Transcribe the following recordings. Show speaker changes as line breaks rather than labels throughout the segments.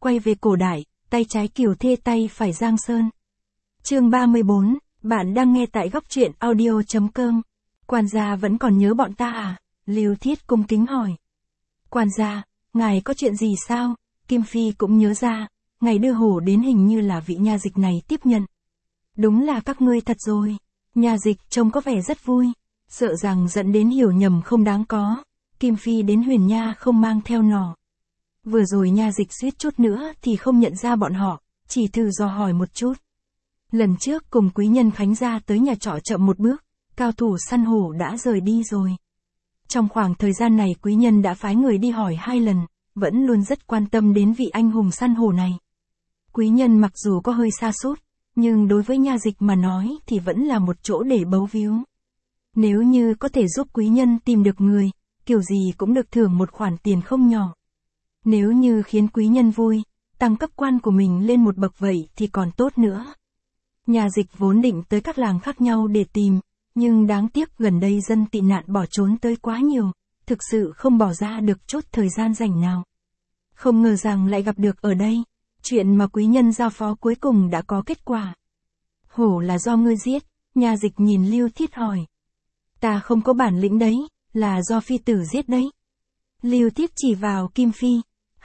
quay về cổ đại, tay trái Kiều Thê tay phải Giang Sơn. Chương 34, bạn đang nghe tại góc truyện audio.com. Quan gia vẫn còn nhớ bọn ta à? Lưu Thiết cung kính hỏi. Quan gia, ngài có chuyện gì sao? Kim Phi cũng nhớ ra, ngày đưa hổ đến hình như là vị nha dịch này tiếp nhận. Đúng là các ngươi thật rồi. Nha dịch trông có vẻ rất vui, sợ rằng dẫn đến hiểu nhầm không đáng có. Kim Phi đến Huyền Nha không mang theo nỏ. Vừa rồi nha dịch suýt chút nữa thì không nhận ra bọn họ, chỉ thử dò hỏi một chút. Lần trước cùng quý nhân Khánh gia tới nhà trọ chậm một bước, cao thủ săn hổ đã rời đi rồi. Trong khoảng thời gian này quý nhân đã phái người đi hỏi 2 lần, vẫn luôn rất quan tâm đến vị anh hùng săn hổ này. Quý nhân mặc dù có hơi sa sút, nhưng đối với nha dịch mà nói thì vẫn là một chỗ để bấu víu. Nếu như có thể giúp quý nhân tìm được người, kiểu gì cũng được thưởng một khoản tiền không nhỏ. Nếu như khiến quý nhân vui, tăng cấp quan của mình lên một bậc vậy thì còn tốt nữa. Nhà dịch vốn định tới các làng khác nhau để tìm, nhưng đáng tiếc gần đây dân tị nạn bỏ trốn tới quá nhiều, thực sự không bỏ ra được chút thời gian rảnh nào. Không ngờ rằng lại gặp được ở đây, chuyện mà quý nhân giao phó cuối cùng đã có kết quả. Hổ là do ngươi giết, nhà dịch nhìn Lưu Thiết hỏi. Ta không có bản lĩnh đấy, là do phi tử giết đấy. Lưu Thiết chỉ vào Kim Phi.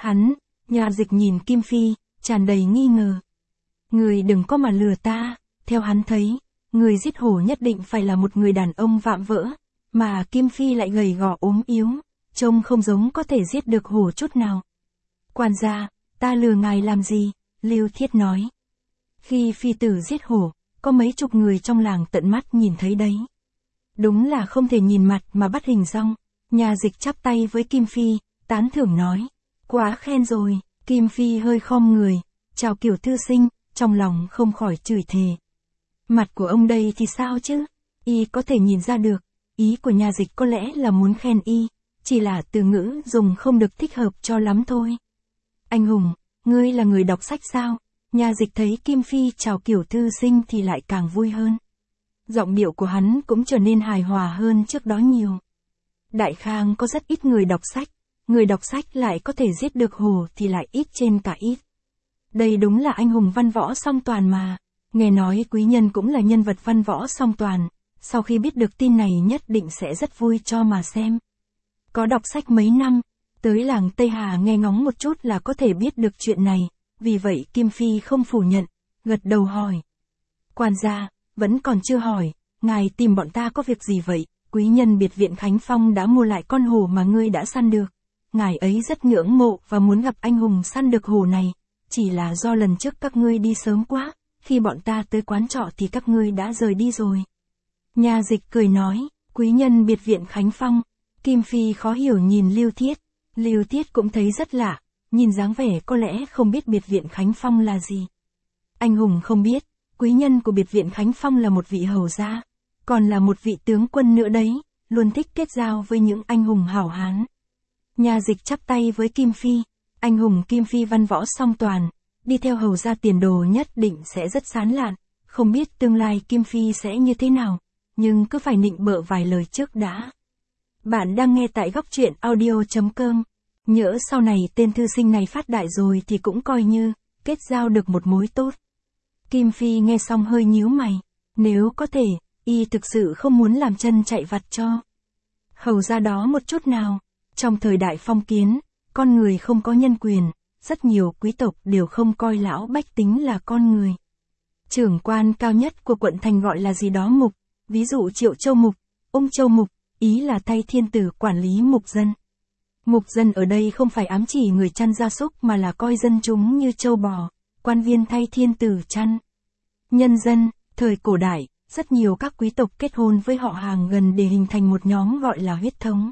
Nhà dịch nhìn Kim Phi, tràn đầy nghi ngờ. Người đừng có mà lừa ta, theo hắn thấy, người giết hổ nhất định phải là một người đàn ông vạm vỡ, mà Kim Phi lại gầy gò ốm yếu, trông không giống có thể giết được hổ chút nào. Quan gia, ta lừa ngài làm gì? Lưu Thiết nói. Khi phi tử giết hổ, có mấy chục người trong làng tận mắt nhìn thấy đấy. Đúng là không thể nhìn mặt mà bắt hình dong. Nhà dịch chắp tay với Kim Phi, tán thưởng nói. Quá khen rồi. Kim Phi hơi khom người, chào Kiều thư sinh, trong lòng không khỏi chửi thề. Mặt của ông đây thì sao chứ? Y có thể nhìn ra được, ý của nhà dịch có lẽ là muốn khen y, chỉ là từ ngữ dùng không được thích hợp cho lắm thôi. Anh hùng, ngươi là người đọc sách sao? Nhà dịch thấy Kim Phi chào Kiều thư sinh thì lại càng vui hơn. Giọng điệu của hắn cũng trở nên hài hòa hơn trước đó nhiều. Đại Khang có rất ít người đọc sách, người đọc sách lại có thể giết được hổ thì lại ít trên cả ít. Đây đúng là anh hùng văn võ song toàn mà. Nghe nói quý nhân cũng là nhân vật văn võ song toàn, sau khi biết được tin này nhất định sẽ rất vui cho mà xem. Có đọc sách mấy năm, tới làng Tây Hà nghe ngóng một chút là có thể biết được chuyện này, vì vậy Kim Phi không phủ nhận, gật đầu hỏi. Quan gia, vẫn còn chưa hỏi, ngài tìm bọn ta có việc gì vậy? Quý nhân biệt viện Khánh Phong đã mua lại con hổ mà ngươi đã săn được. Ngài ấy rất ngưỡng mộ và muốn gặp anh hùng săn được hổ này, chỉ là do lần trước các ngươi đi sớm quá, khi bọn ta tới quán trọ thì các ngươi đã rời đi rồi. Nhà dịch cười nói, quý nhân biệt viện Khánh Phong. Kim Phi khó hiểu nhìn Lưu Thiết. Lưu Thiết cũng thấy rất lạ, nhìn dáng vẻ có lẽ không biết biệt viện Khánh Phong là gì. Anh hùng không biết, quý nhân của biệt viện Khánh Phong là một vị hầu gia, còn là một vị tướng quân nữa đấy, luôn thích kết giao với những anh hùng hảo hán. Nhà dịch chắp tay với Kim Phi, anh hùng Kim Phi văn võ song toàn, đi theo hầu gia tiền đồ nhất định sẽ rất sán lạn, không biết tương lai Kim Phi sẽ như thế nào, nhưng cứ phải nịnh bợ vài lời trước đã. Bạn đang nghe tại góc truyện audio.com. Nhỡ sau này tên thư sinh này phát đại rồi thì cũng coi như kết giao được một mối tốt. Kim Phi nghe xong hơi nhíu mày, nếu có thể, y thực sự không muốn làm chân chạy vặt cho hầu gia đó một chút nào. Trong thời đại phong kiến, con người không có nhân quyền, rất nhiều quý tộc đều không coi lão bách tính là con người. Trưởng quan cao nhất của quận thành gọi là gì đó mục, ví dụ Triệu Châu Mục, Ung Châu Mục, ý là thay thiên tử quản lý mục dân. Mục dân ở đây không phải ám chỉ người chăn gia súc mà là coi dân chúng như trâu bò, quan viên thay thiên tử chăn. Nhân dân, thời cổ đại, rất nhiều các quý tộc kết hôn với họ hàng gần để hình thành một nhóm gọi là huyết thống.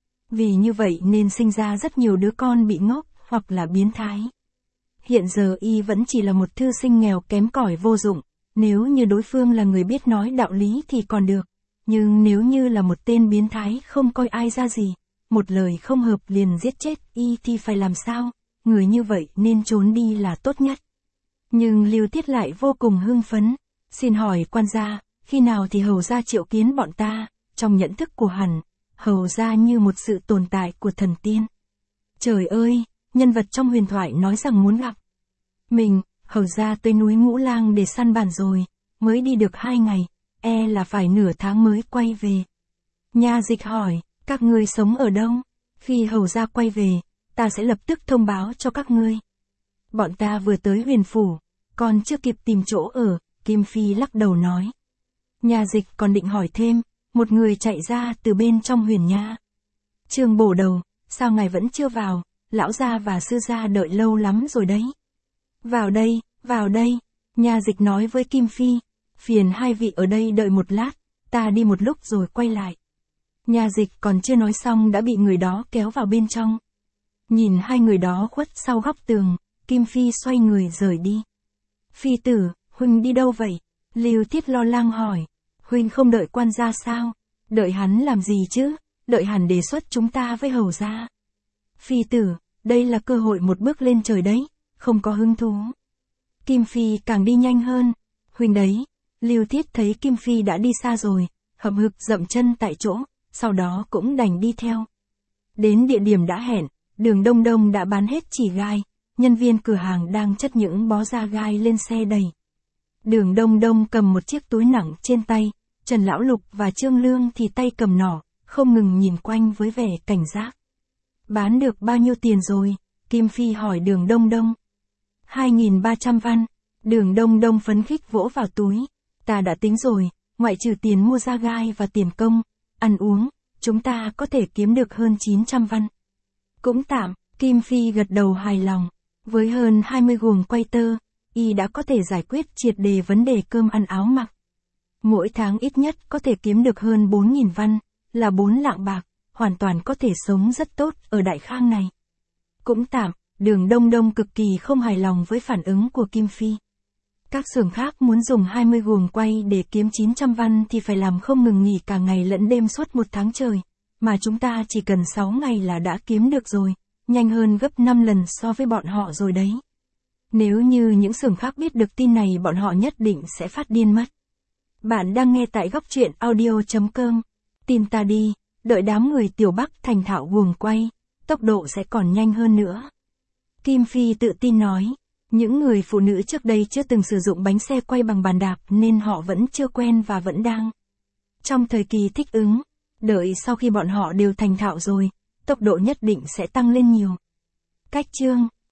Vì như vậy nên sinh ra rất nhiều đứa con bị ngốc hoặc là biến thái. Hiện giờ y vẫn chỉ là một thư sinh nghèo kém cỏi vô dụng, nếu như đối phương là người biết nói đạo lý thì còn được, nhưng nếu như là một tên biến thái không coi ai ra gì, một lời không hợp liền giết chết y thì phải làm sao, người như vậy nên trốn đi là tốt nhất. Nhưng Lưu Thiết lại vô cùng hưng phấn, xin hỏi quan gia, khi nào thì hầu gia triệu kiến bọn ta? Trong nhận thức của hắn, hầu gia như một sự tồn tại của thần tiên. Trời ơi, nhân vật trong huyền thoại nói rằng muốn gặp mình. Hầu ra tới núi Ngũ Lang để săn bản rồi, mới đi được 2 ngày, là phải nửa tháng mới quay về. Nha Dịch hỏi, các ngươi sống ở đâu? Khi hầu ra quay về, ta sẽ lập tức thông báo cho các ngươi. Bọn ta vừa tới huyền phủ, còn chưa kịp tìm chỗ ở, Kim Phi lắc đầu nói. Nha Dịch còn định hỏi thêm, một người chạy ra từ bên trong huyền nha. Trương bổ đầu, sao ngài vẫn chưa vào, lão gia và sư gia đợi lâu lắm rồi đấy. Vào đây, Nha Dịch nói với Kim Phi, phiền hai vị ở đây đợi một lát, ta đi một lúc rồi quay lại. Nha Dịch còn chưa nói xong đã bị người đó kéo vào bên trong. Nhìn hai người đó khuất sau góc tường, Kim Phi xoay người rời đi. Phi tử, huynh đi đâu vậy? Lưu Thiết lo lắng hỏi. Huynh không đợi quan gia sao? Đợi hắn làm gì chứ? Đợi hắn đề xuất chúng ta với hầu gia. Phi tử, đây là cơ hội một bước lên trời đấy, không có hứng thú. Kim Phi càng đi nhanh hơn. Huynh đấy. Lưu Thiết thấy Kim Phi đã đi xa rồi, hậm hực dậm chân tại chỗ, sau đó cũng đành đi theo. Đến địa điểm đã hẹn, Đường Đông Đông đã bán hết chỉ gai, nhân viên cửa hàng đang chất những bó da gai lên xe đầy. Đường Đông Đông cầm một chiếc túi nặng trên tay, Trần Lão Lục và Trương Lương thì tay cầm nỏ, không ngừng nhìn quanh với vẻ cảnh giác. Bán được bao nhiêu tiền rồi? Kim Phi hỏi Đường Đông Đông. 2.300 văn. Đường Đông Đông phấn khích vỗ vào túi. Ta đã tính rồi, ngoại trừ tiền mua da gai và tiền công, ăn uống, chúng ta có thể kiếm được hơn 900 văn. Cũng tạm, Kim Phi gật đầu hài lòng. Với hơn 20 guồng quay tơ, y đã có thể giải quyết triệt đề vấn đề cơm ăn áo mặc. Mỗi tháng ít nhất có thể kiếm được hơn 4.000 văn, là 4 lạng bạc, hoàn toàn có thể sống rất tốt ở Đại Khang này. Cũng tạm, Đường Đông Đông cực kỳ không hài lòng với phản ứng của Kim Phi. Các xưởng khác muốn dùng 20 guồng quay để kiếm 900 văn thì phải làm không ngừng nghỉ cả ngày lẫn đêm suốt 1 tháng trời, mà chúng ta chỉ cần 6 ngày là đã kiếm được rồi, nhanh hơn gấp 5 lần so với bọn họ rồi đấy. Nếu như những xưởng khác biết được tin này bọn họ nhất định sẽ phát điên mất. Bạn đang nghe tại góc truyện audio.com. Tin ta đi, đợi đám người Tiểu Bắc thành thạo guồng quay, tốc độ sẽ còn nhanh hơn nữa. Kim Phi tự tin nói, những người phụ nữ trước đây chưa từng sử dụng bánh xe quay bằng bàn đạp nên họ vẫn chưa quen và vẫn đang trong thời kỳ thích ứng. Đợi sau khi bọn họ đều thành thạo rồi, tốc độ nhất định sẽ tăng lên nhiều. Cách chương